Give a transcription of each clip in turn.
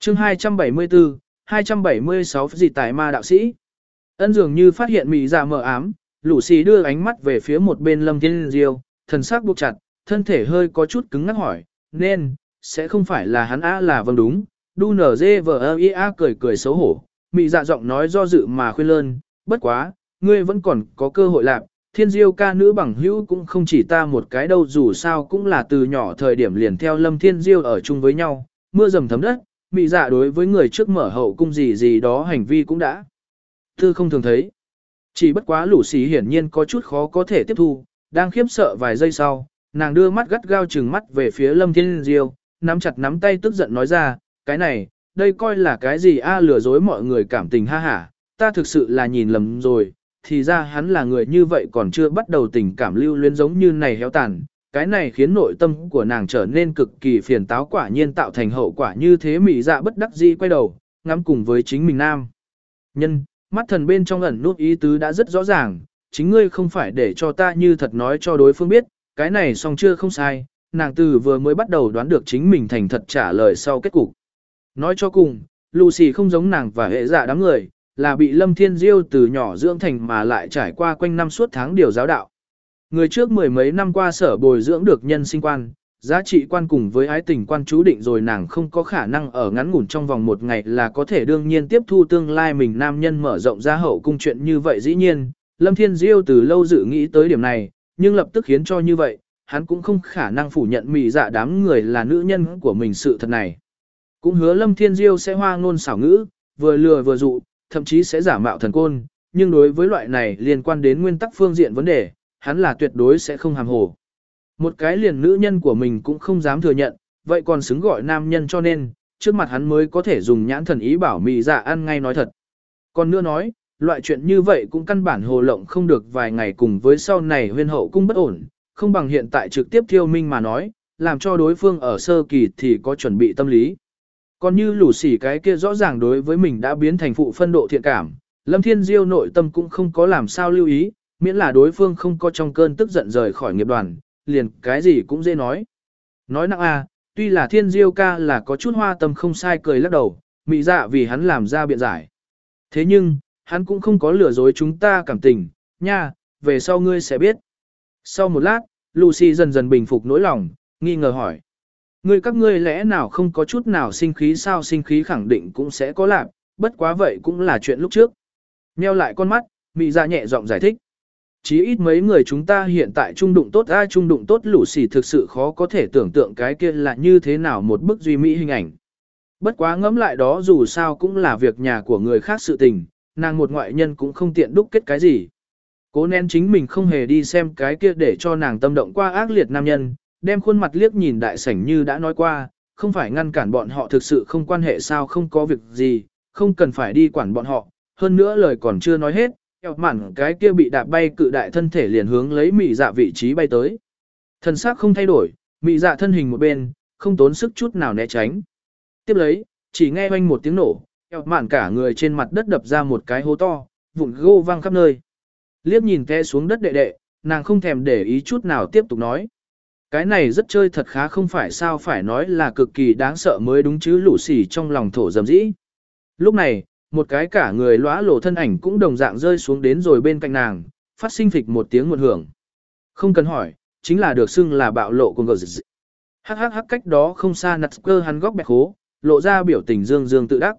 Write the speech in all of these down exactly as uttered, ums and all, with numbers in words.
chương hai trăm bảy mươi tư, hai trăm bảy mươi sáu gì tài ma đạo sĩ. Ân dường như phát hiện mị dạ mờ ám, lũ xì đưa ánh mắt về phía một bên Lâm Thiên Diêu, thần sắc buộc chặt, thân thể hơi có chút cứng ngắc hỏi, nên, sẽ không phải là hắn á là vâng đúng, đu nở dê vờ ia cười cười xấu hổ, mị dạ giọng nói do dự mà khuyên lơn, bất quá, ngươi vẫn còn có cơ hội làm, Thiên Diêu ca nữ bằng hữu cũng không chỉ ta một cái đâu dù sao cũng là từ nhỏ thời điểm liền theo Lâm Thiên Diêu ở chung với nhau, mưa dầm thấm đất, mị dạ đối với người trước mở hậu cung gì gì đó hành vi cũng đã tư không thường thấy. Chỉ bất quá lũ xí hiển nhiên có chút khó có thể tiếp thu, đang khiếp sợ vài giây sau, nàng đưa mắt gắt gao trừng mắt về phía Lâm Thiên Diêu, nắm chặt nắm tay tức giận nói ra, cái này, đây coi là cái gì a lừa dối mọi người cảm tình ha hả, ta thực sự là nhìn lầm rồi, thì ra hắn là người như vậy còn chưa bắt đầu tình cảm lưu luyến giống như này héo tàn, cái này khiến nội tâm của nàng trở nên cực kỳ phiền táo quả nhiên tạo thành hậu quả như thế mị dạ bất đắc dĩ quay đầu, ngắm cùng với chính mình nam. Nhân, mắt thần bên trong ẩn nút ý tứ đã rất rõ ràng, chính ngươi không phải để cho ta như thật nói cho đối phương biết, cái này xong chưa không sai, nàng từ vừa mới bắt đầu đoán được chính mình thành thật trả lời sau kết cục. Nói cho cùng, Lucy không giống nàng và hệ dạ đám người, là bị Lâm Thiên Diêu từ nhỏ dưỡng thành mà lại trải qua quanh năm suốt tháng điều giáo đạo. Người trước mười mấy năm qua sở bồi dưỡng được nhân sinh quan, giá trị quan cùng với ái tình quan chú định rồi nàng không có khả năng ở ngắn ngủn trong vòng một ngày là có thể đương nhiên tiếp thu tương lai mình nam nhân mở rộng ra hậu cung chuyện như vậy dĩ nhiên, Lâm Thiên Diêu từ lâu dự nghĩ tới điểm này, nhưng lập tức khiến cho như vậy, hắn cũng không khả năng phủ nhận mị dạ đám người là nữ nhân của mình sự thật này. Cũng hứa Lâm Thiên Diêu sẽ hoa ngôn xảo ngữ, vừa lừa vừa dụ, thậm chí sẽ giả mạo thần côn, nhưng đối với loại này liên quan đến nguyên tắc phương diện vấn đề, hắn là tuyệt đối sẽ không hàm hồ. Một cái liền nữ nhân của mình cũng không dám thừa nhận, vậy còn xứng gọi nam nhân cho nên, trước mặt hắn mới có thể dùng nhãn thần ý bảo mị dạ ăn ngay nói thật. Còn nữa nói, loại chuyện như vậy cũng căn bản hồ lộng không được vài ngày cùng với sau này huyên hậu cung bất ổn, không bằng hiện tại trực tiếp thiêu minh mà nói, làm cho đối phương ở sơ kỳ thì có chuẩn bị tâm lý. Còn như lũ sỉ cái kia rõ ràng đối với mình đã biến thành phụ phân độ thiện cảm, Lâm Thiên Diêu nội tâm cũng không có làm sao lưu ý, miễn là đối phương không có trong cơn tức giận rời khỏi nghiệp đoàn, liền cái gì cũng dễ nói. Nói nặng à, tuy là Thiên Diêu ca là có chút hoa tâm không sai cười lắc đầu, mị dạ vì hắn làm ra biện giải. Thế nhưng, hắn cũng không có lừa dối chúng ta cảm tình, nha, về sau ngươi sẽ biết. Sau một lát, Lucy dần dần bình phục nỗi lòng, nghi ngờ hỏi. Ngươi các ngươi lẽ nào không có chút nào sinh khí sao sinh khí khẳng định cũng sẽ có lạc, bất quá vậy cũng là chuyện lúc trước. Nheo lại con mắt, mị dạ nhẹ giọng giải thích. Chí ít mấy người chúng ta hiện tại trung đụng tốt ai trung đụng tốt lũ xỉ thực sự khó có thể tưởng tượng cái kia là như thế nào một bức duy mỹ hình ảnh. Bất quá ngẫm lại đó dù sao cũng là việc nhà của người khác sự tình, nàng một ngoại nhân cũng không tiện đúc kết cái gì. Cố nén chính mình không hề đi xem cái kia để cho nàng tâm động qua ác liệt nam nhân, đem khuôn mặt liếc nhìn đại sảnh như đã nói qua, không phải ngăn cản bọn họ thực sự không quan hệ sao không có việc gì, không cần phải đi quản bọn họ, hơn nữa lời còn chưa nói hết, eo mặn cái kia bị đạp bay cự đại thân thể liền hướng lấy mị dạ vị trí bay tới. Thân xác không thay đổi, mị dạ thân hình một bên, không tốn sức chút nào né tránh. Tiếp lấy, chỉ nghe oanh một tiếng nổ, eo mặn cả người trên mặt đất đập ra một cái hố to, vụn gô văng khắp nơi. Liếc nhìn té xuống đất đệ đệ, nàng không thèm để ý chút nào tiếp tục nói. Cái này rất chơi thật khá không phải sao phải nói là cực kỳ đáng sợ mới đúng chứ lũ xỉ trong lòng thổ dầm dĩ. Lúc này, một cái cả người lóa lổ thân ảnh cũng đồng dạng rơi xuống đến rồi bên cạnh nàng, phát sinh phịch một tiếng một hưởng. Không cần hỏi, chính là được xưng là bạo lộ của ngờ dị. Hắc hắc hắc cách đó không xa nặt cơ hắn góc bẹt hố, lộ ra biểu tình dương dương tự đắc.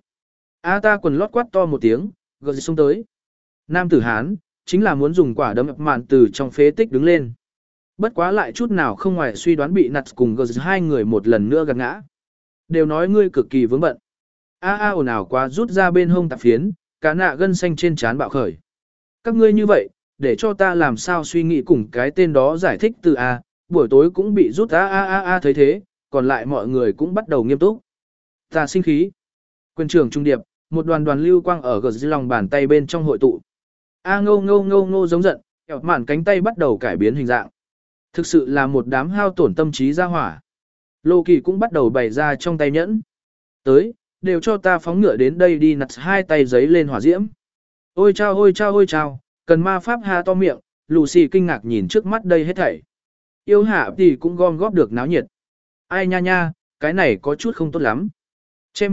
A ta quần lót quát to một tiếng, gờ dị xông tới. Nam tử Hán, chính là muốn dùng quả đấm mạn từ trong phế tích đứng lên. Bất quá lại chút nào không ngoài suy đoán bị nặt cùng gờ dị hai người một lần nữa gạt ngã. Đều nói ngươi cực kỳ vướng bận. A a ồn ào quá rút ra bên hông tạp phiến, cá nạ gân xanh trên trán bạo khởi. Các ngươi như vậy, để cho ta làm sao suy nghĩ cùng cái tên đó giải thích từ A, buổi tối cũng bị rút a a a a thấy thế, còn lại mọi người cũng bắt đầu nghiêm túc. Ta sinh khí. Quyền trưởng trung điệp, một đoàn đoàn lưu quang ở gờ dưới lòng bàn tay bên trong hội tụ. A ngô ngô ngô ngô giống giận, kẹo mạn cánh tay bắt đầu cải biến hình dạng. Thực sự là một đám hao tổn tâm trí ra hỏa. Lô Kỳ cũng bắt đầu bày ra trong tay nhẫn. Tới, đều cho ta phóng ngựa đến đây đi nặt hai tay giấy lên hỏa diễm. Ôi chao ôi chao ôi chao, cần ma pháp ha to miệng, Lucy kinh ngạc nhìn trước mắt đây hết thảy. Yêu hạ thì cũng gom góp được náo nhiệt. Ai nha nha, cái này có chút không tốt lắm. Che miệng,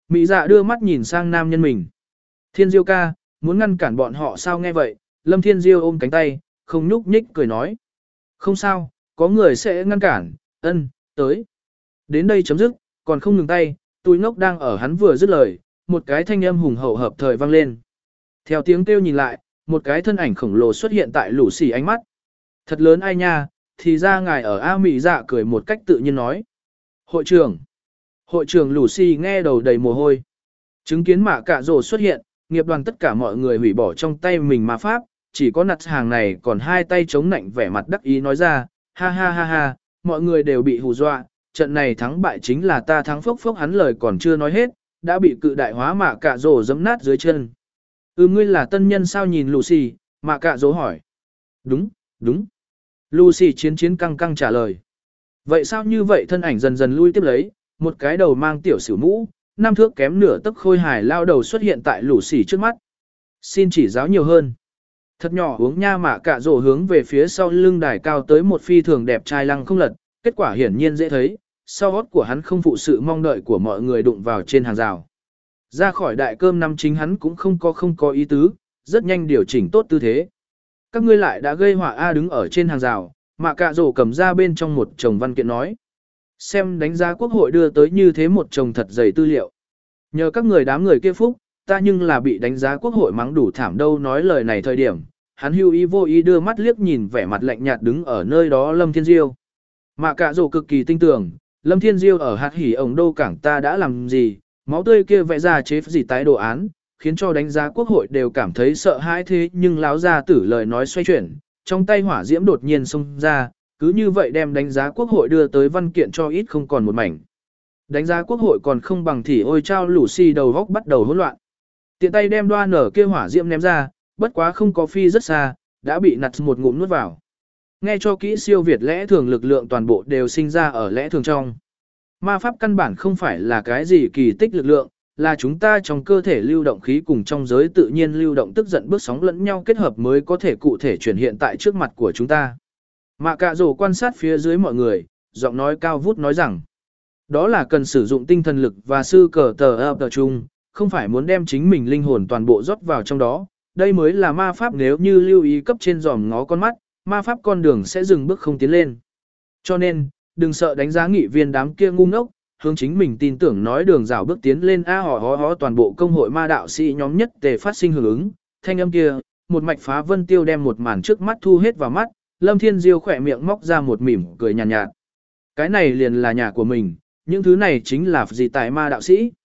Mỹ dạ đưa mắt nhìn sang nam nhân mình. Thiên Diêu ca, muốn ngăn cản bọn họ sao nghe vậy, Lâm Thiên Diêu ôm cánh tay, không nhúc nhích cười nói. Không sao, có người sẽ ngăn cản, ân, tới. Đến đây chấm dứt, còn không ngừng tay, túi ngốc đang ở hắn vừa dứt lời, một cái thanh âm hùng hậu hợp thời vang lên. Theo tiếng kêu nhìn lại, một cái thân ảnh khổng lồ xuất hiện tại lũ xì ánh mắt. Thật lớn ai nha, thì ra ngài ở A Mỹ dạ cười một cách tự nhiên nói. Hội trưởng. Hội trưởng lũ xì nghe đầu đầy mồ hôi. Chứng kiến mạ cạ rồ xuất hiện, nghiệp đoàn tất cả mọi người hủy bỏ trong tay mình ma pháp, chỉ có nặt hàng này còn hai tay chống nạnh vẻ mặt đắc ý nói ra, ha ha ha ha, mọi người đều bị hù dọa, trận này thắng bại chính là ta thắng phốc phốc hắn lời còn chưa nói hết, đã bị cự đại hóa mạ cạ rồ giẫm nát dưới chân. Ừ ngươi là tân nhân sao nhìn Lucy, mạ cạ rồ hỏi. Đúng, đúng. Lucy chiến chiến căng căng trả lời. Vậy sao như vậy thân ảnh dần dần lui tiếp lấy, một cái đầu mang tiểu xỉu mũ, năm thước kém nửa tấc khôi hài lao đầu xuất hiện tại Lucy trước mắt. Xin chỉ giáo nhiều hơn. Thật nhỏ uống nha mạ cạ rồ hướng về phía sau lưng đài cao tới một phi thường đẹp trai lăng không lật, kết quả hiển nhiên dễ thấy, sau hót của hắn không phụ sự mong đợi của mọi người đụng vào trên hàng rào. Ra khỏi đại cơm năm chính hắn cũng không có không có ý tứ, rất nhanh điều chỉnh tốt tư thế. Các ngươi lại đã gây họa A đứng ở trên hàng rào, mạ cạ rồ cầm ra bên trong một chồng văn kiện nói. Xem đánh giá quốc hội đưa tới như thế một chồng thật dày tư liệu. Nhờ các người đám người kia phúc, ta nhưng là bị đánh giá quốc hội mắng đủ thảm đâu nói lời này thời điểm. Hắn hưu ý vô ý đưa mắt liếc nhìn vẻ mặt lạnh nhạt đứng ở nơi đó Lâm Thiên Diêu. Mạ cạ rồ cực kỳ tinh tưởng, Lâm Thiên Diêu ở hạt hỉ ổng đô cảng ta đã làm gì, máu tươi kia vẽ ra chế gì tái đồ án, khiến cho đánh giá quốc hội đều cảm thấy sợ hãi thế nhưng láo ra tử lời nói xoay chuyển, trong tay hỏa diễm đột nhiên xông ra, cứ như vậy đem đánh giá quốc hội đưa tới văn kiện cho ít không còn một mảnh. Đánh giá quốc hội còn không bằng thì ôi trao lũ xì đầu góc bắt đầu hỗn loạn. Tiện tay đem đoan nở kia hỏa diễm ném ra, bất quá không có phi rất xa, đã bị nặt một ngụm nuốt vào. Nghe cho kỹ siêu việt lẽ thường lực lượng toàn bộ đều sinh ra ở lẽ thường trong. Ma pháp căn bản không phải là cái gì kỳ tích lực lượng, là chúng ta trong cơ thể lưu động khí cùng trong giới tự nhiên lưu động tức giận bước sóng lẫn nhau kết hợp mới có thể cụ thể chuyển hiện tại trước mặt của chúng ta. Mạ cạ rồ quan sát phía dưới mọi người, giọng nói cao vút nói rằng, đó là cần sử dụng tinh thần lực và sư cờ tờ ập tờ chung, không phải muốn đem chính mình linh hồn toàn bộ rót vào trong đó, đây mới là ma pháp nếu như lưu ý cấp trên dòm ngó con mắt, ma pháp con đường sẽ dừng bước không tiến lên. Cho nên, đừng sợ đánh giá nghị viên đám kia ngu ngốc, hướng chính mình tin tưởng nói đường rào bước tiến lên a hò hó hó toàn bộ công hội ma đạo sĩ nhóm nhất tề phát sinh hưởng ứng, thanh âm kia, một mạch phá vân tiêu đem một màn trước mắt thu hết vào mắt, Lâm Thiên Diêu khỏe miệng móc ra một mỉm cười nhàn nhạt, nhạt. Cái này liền là nhà của mình, những thứ này chính là gì tại ma đạo sĩ.